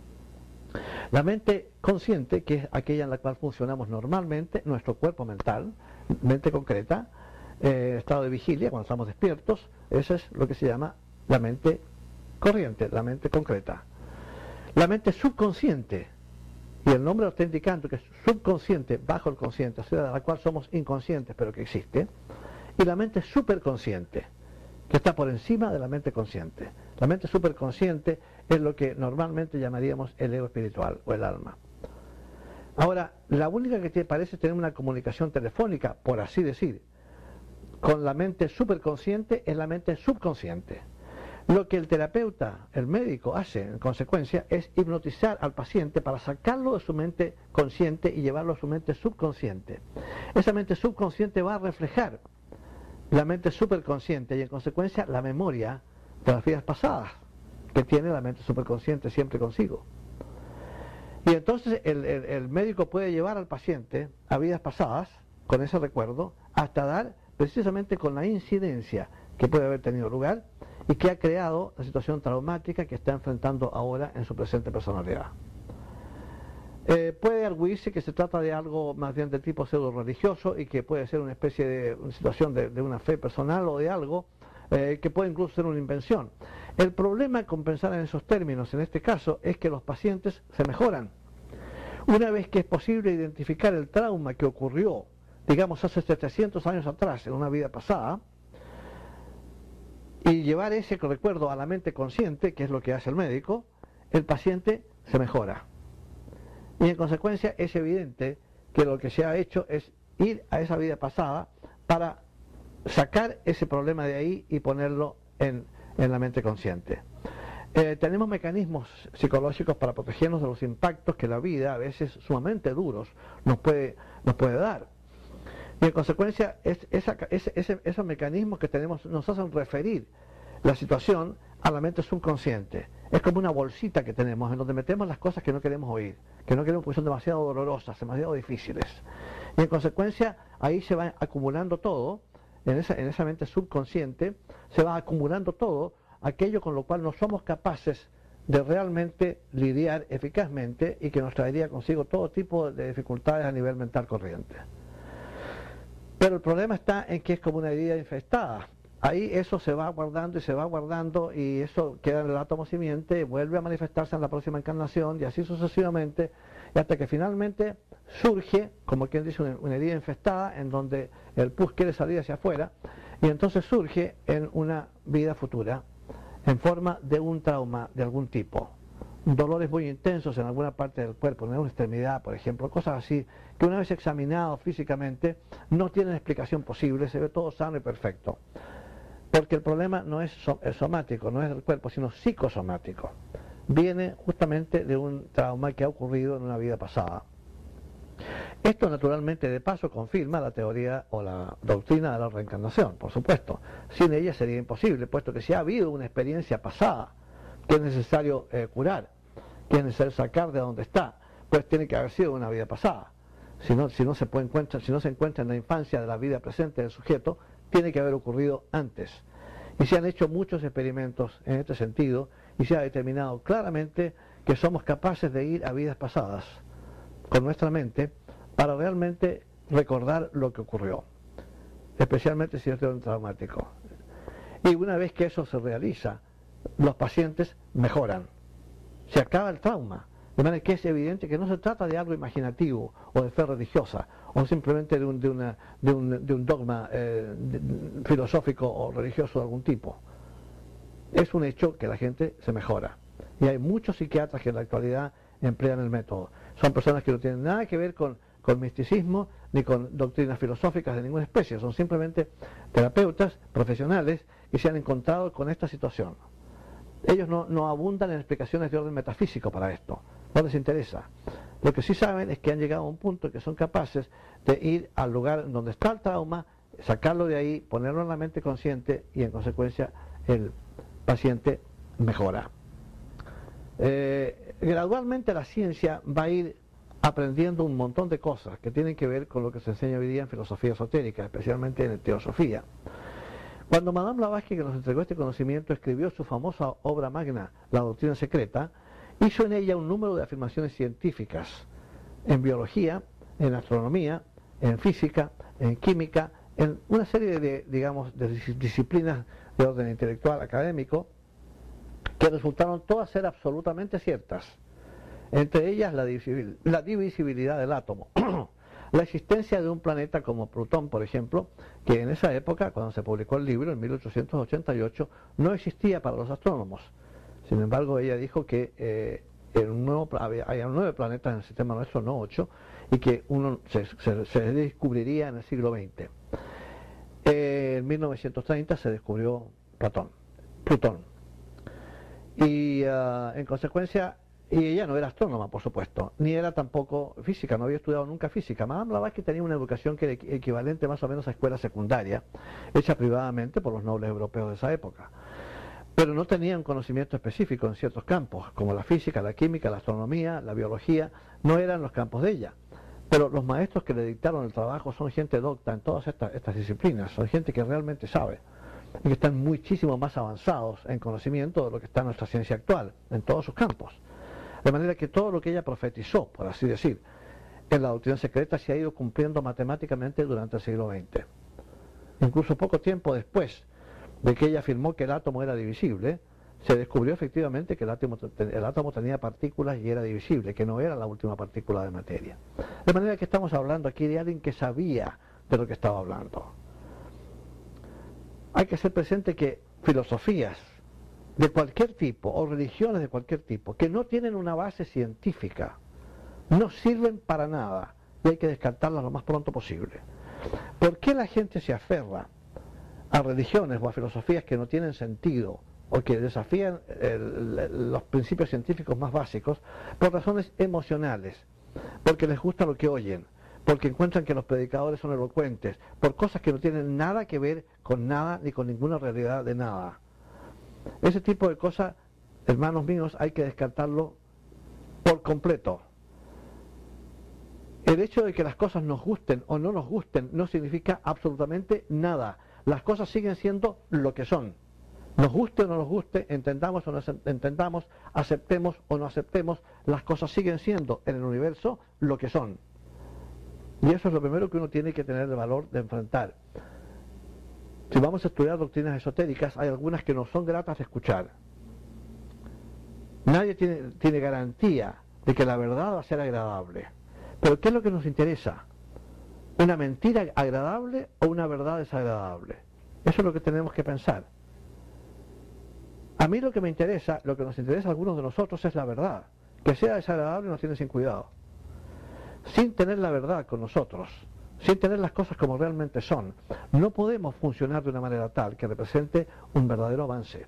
La mente consciente, que es aquella en la cual funcionamos normalmente, nuestro cuerpo mental, mente concreta, eh, estado de vigilia, cuando estamos despiertos, eso es lo que se llama la mente corriente, la mente concreta. La mente subconsciente, y el nombre lo está indicando que es subconsciente, bajo el consciente, o sea, de la cual somos inconscientes, pero que existe, y la mente superconsciente, que está por encima de la mente consciente. La mente superconsciente es lo que normalmente llamaríamos el ego espiritual o el alma. Ahora, la única que te parece tener una comunicación telefónica, por así decir, con la mente superconsciente es la mente subconsciente. Lo que el terapeuta, el médico, hace en consecuencia es hipnotizar al paciente para sacarlo de su mente consciente y llevarlo a su mente subconsciente. Esa mente subconsciente va a reflejar la mente superconsciente y en consecuencia la memoria de las vidas pasadas que tiene la mente superconsciente siempre consigo. Y entonces el, el, el médico puede llevar al paciente a vidas pasadas con ese recuerdo hasta dar precisamente con la incidencia que puede haber tenido lugar y que ha creado la situación traumática que está enfrentando ahora en su presente personalidad. Eh, puede arguirse que se trata de algo más bien de tipo pseudo religioso y que puede ser una especie de una situación de, de una fe personal o de algo eh, que puede incluso ser una invención. El problema con pensar en esos términos en este caso es que los pacientes se mejoran. Una vez que es posible identificar el trauma que ocurrió, digamos hace setecientos años atrás en una vida pasada, y llevar ese recuerdo a la mente consciente, que es lo que hace el médico, el paciente se mejora. Y en consecuencia es evidente que lo que se ha hecho es ir a esa vida pasada para sacar ese problema de ahí y ponerlo en, en la mente consciente. Eh, tenemos mecanismos psicológicos para protegernos de los impactos que la vida, a veces sumamente duros, nos puede, nos puede dar. Y en consecuencia es, esa, ese, ese, esos mecanismos que tenemos nos hacen referir la situación a la mente subconsciente. Es como una bolsita que tenemos en donde metemos las cosas que no queremos oír, que no queremos porque son demasiado dolorosas, demasiado difíciles. Y en consecuencia ahí se va acumulando todo, en esa, en esa mente subconsciente, se va acumulando todo aquello con lo cual no somos capaces de realmente lidiar eficazmente y que nos traería consigo todo tipo de dificultades a nivel mental corriente. Pero el problema está en que es como una herida infestada. Ahí eso se va guardando y se va guardando y eso queda en el átomo simiente, vuelve a manifestarse en la próxima encarnación y así sucesivamente, y hasta que finalmente surge, como quien dice, una, una herida infestada en donde el pus quiere salir hacia afuera y entonces surge en una vida futura en forma de un trauma de algún tipo. Dolores muy intensos en alguna parte del cuerpo, en una extremidad, por ejemplo, cosas así, que una vez examinado físicamente no tienen explicación posible, se ve todo sano y perfecto. Porque el problema no es somático, no es del cuerpo, sino psicosomático. Viene justamente de un trauma que ha ocurrido en una vida pasada. Esto naturalmente de paso confirma la teoría o la doctrina de la reencarnación, por supuesto. Sin ella sería imposible, puesto que si ha habido una experiencia pasada que es necesario eh, curar, que es necesario sacar de donde está, pues tiene que haber sido una vida pasada. Si no, si no se puede encontrar, si no se encuentra en la infancia de la vida presente del sujeto, tiene que haber ocurrido antes. Y se han hecho muchos experimentos en este sentido y se ha determinado claramente que somos capaces de ir a vidas pasadas con nuestra mente para realmente recordar lo que ocurrió, especialmente si es un traumático. Y una vez que eso se realiza, los pacientes mejoran, se acaba el trauma, de manera que es evidente que no se trata de algo imaginativo o de fe religiosa o simplemente de un, de una, de un, de un dogma eh, de, filosófico o religioso de algún tipo. Es un hecho que la gente se mejora y hay muchos psiquiatras que en la actualidad emplean el método. Son personas que no tienen nada que ver con, con misticismo ni con doctrinas filosóficas de ninguna especie, son simplemente terapeutas profesionales que se han encontrado con esta situación. Ellos no, no abundan en explicaciones de orden metafísico para esto, no les interesa. Lo que sí saben es que han llegado a un punto en que son capaces de ir al lugar donde está el trauma, sacarlo de ahí, ponerlo en la mente consciente y en consecuencia el paciente mejora. Eh, gradualmente la ciencia va a ir aprendiendo un montón de cosas que tienen que ver con lo que se enseña hoy día en filosofía esotérica, especialmente en teosofía. Cuando Madame Blavatsky, que nos entregó este conocimiento, escribió su famosa obra magna, La Doctrina Secreta, hizo en ella un número de afirmaciones científicas en biología, en astronomía, en física, en química, en una serie de, digamos, de disciplinas de orden intelectual académico que resultaron todas ser absolutamente ciertas. Entre ellas la divisibil- la divisibilidad del átomo. La existencia de un planeta como Plutón, por ejemplo, que en esa época, cuando se publicó el libro, en mil ochocientos ochenta y ocho, no existía para los astrónomos. Sin embargo, ella dijo que eh, en un nuevo, había, había nueve planetas en el sistema nuestro, no ocho, y que uno se, se, se descubriría en el siglo veinte. Eh, en mil novecientos treinta se descubrió Platón, Plutón. Y uh, en consecuencia, y ella no era astrónoma, por supuesto, ni era tampoco física, no había estudiado nunca física. Madame Blavatsky tenía una educación que era equivalente más o menos a escuela secundaria, hecha privadamente por los nobles europeos de esa época. Pero no tenía un conocimiento específico en ciertos campos, como la física, la química, la astronomía, la biología, no eran los campos de ella. Pero los maestros que le dictaron el trabajo son gente docta en todas estas, estas disciplinas, son gente que realmente sabe, y que están muchísimo más avanzados en conocimiento de lo que está en nuestra ciencia actual, en todos sus campos. De manera que todo lo que ella profetizó, por así decir, en la doctrina secreta se ha ido cumpliendo matemáticamente durante el siglo veinte. Incluso poco tiempo después de que ella afirmó que el átomo era divisible, se descubrió efectivamente que el átomo, el átomo tenía partículas y era divisible, que no era la última partícula de materia. De manera que estamos hablando aquí de alguien que sabía de lo que estaba hablando. Hay que hacer presente que filosofías de cualquier tipo o religiones de cualquier tipo que no tienen una base científica no sirven para nada y hay que descartarlas lo más pronto posible. ¿Por qué la gente se aferra a religiones o a filosofías que no tienen sentido o que desafían el, el, los principios científicos más básicos? Por razones emocionales, porque les gusta lo que oyen, porque encuentran que los predicadores son elocuentes, por cosas que no tienen nada que ver con nada ni con ninguna realidad de nada. Ese tipo de cosas, hermanos míos, hay que descartarlo por completo. El hecho de que las cosas nos gusten o no nos gusten no significa absolutamente nada. Las cosas siguen siendo lo que son. Nos guste o no nos guste, entendamos o no entendamos, aceptemos o no aceptemos, las cosas siguen siendo en el universo lo que son. Y eso es lo primero que uno tiene que tener el valor de enfrentar. Si vamos a estudiar doctrinas esotéricas, hay algunas que no son gratas de escuchar. Nadie tiene, tiene garantía de que la verdad va a ser agradable. Pero ¿qué es lo que nos interesa? ¿Una mentira agradable o una verdad desagradable? Eso es lo que tenemos que pensar. A mí lo que me interesa, lo que nos interesa a algunos de nosotros es la verdad. Que sea desagradable nos tiene sin cuidado. Sin tener la verdad con nosotros, sin tener las cosas como realmente son, no podemos funcionar de una manera tal que represente un verdadero avance.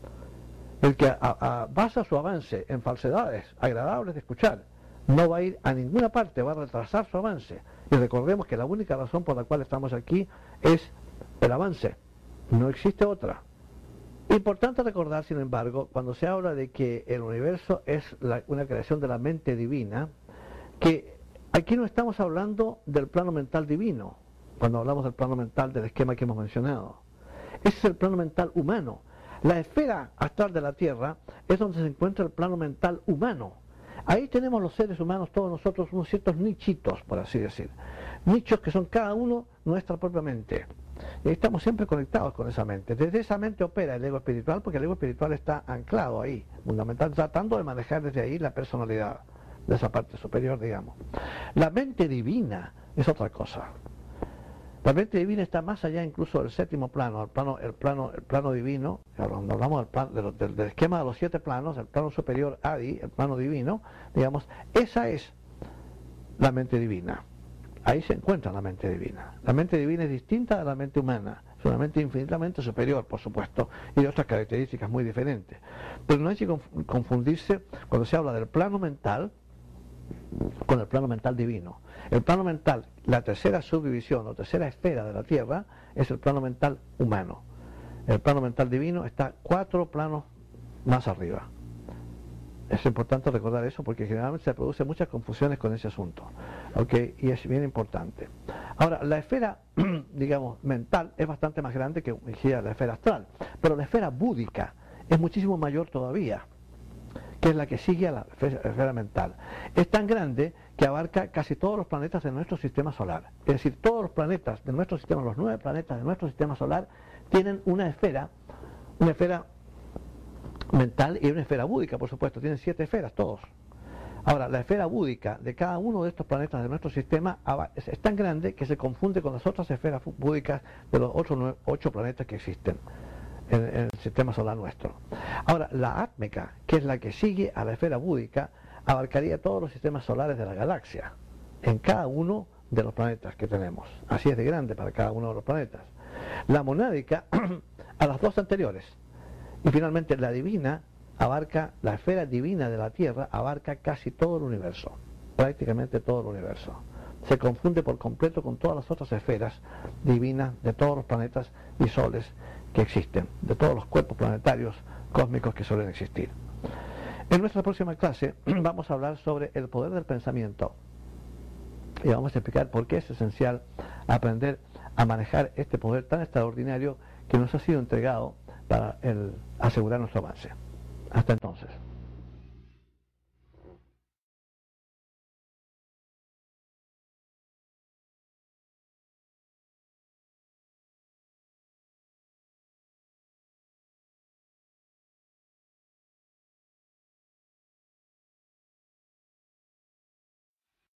El que a, a, basa su avance en falsedades agradables de escuchar, no va a ir a ninguna parte, va a retrasar su avance. Y recordemos que la única razón por la cual estamos aquí es el avance, no existe otra. Importante recordar, sin embargo, cuando se habla de que el universo es la, una creación de la mente divina, que aquí no estamos hablando del plano mental divino, cuando hablamos del plano mental del esquema que hemos mencionado. Ese es el plano mental humano. La esfera astral de la Tierra es donde se encuentra el plano mental humano. Ahí tenemos los seres humanos, todos nosotros, unos ciertos nichitos, por así decir. Nichos que son cada uno nuestra propia mente. Y estamos siempre conectados con esa mente. Desde esa mente opera el ego espiritual, porque el ego espiritual está anclado ahí, fundamental, tratando de manejar desde ahí la personalidad de esa parte superior, digamos. La mente divina es otra cosa. La mente divina está más allá incluso del séptimo plano, el plano, el plano, el plano divino. Cuando hablamos del, plan, del, del, del esquema de los siete planos, el plano superior Adi, el plano divino, digamos, esa es la mente divina. Ahí se encuentra la mente divina. La mente divina es distinta de la mente humana, es una mente infinitamente superior, por supuesto, y de otras características muy diferentes. Pero no hay que confundirse cuando se habla del plano mental con el plano mental divino. El plano mental, la tercera subdivisión o tercera esfera de la Tierra, es el plano mental humano. El plano mental divino está cuatro planos más arriba. Es importante recordar eso porque generalmente se producen muchas confusiones con ese asunto. ¿Okay? Y es bien importante. Ahora, la esfera, digamos, mental es bastante más grande que la esfera astral, pero la esfera búdica es muchísimo mayor todavía, que es la que sigue a la esfera mental. Es tan grande que abarca casi todos los planetas de nuestro sistema solar. Es decir, todos los planetas de nuestro sistema, los nueve planetas de nuestro sistema solar, tienen una esfera, una esfera mental y una esfera búdica, por supuesto. Tienen siete esferas todos. Ahora, la esfera búdica de cada uno de estos planetas de nuestro sistema es tan grande que se confunde con las otras esferas búdicas de los otros nueve, ocho planetas que existen en, en el sistema solar nuestro. Ahora, la átmica, que es la que sigue a la esfera búdica, abarcaría todos los sistemas solares de la galaxia, en cada uno de los planetas que tenemos. Así es de grande para cada uno de los planetas. La monádica, a las dos anteriores. Y finalmente la divina abarca, la esfera divina de la Tierra abarca casi todo el universo, prácticamente todo el universo. Se confunde por completo con todas las otras esferas divinas de todos los planetas y soles que existen, de todos los cuerpos planetarios cósmicos que suelen existir. En nuestra próxima clase vamos a hablar sobre el poder del pensamiento y vamos a explicar por qué es esencial aprender a manejar este poder tan extraordinario que nos ha sido entregado para el asegurar nuestro avance. Hasta entonces.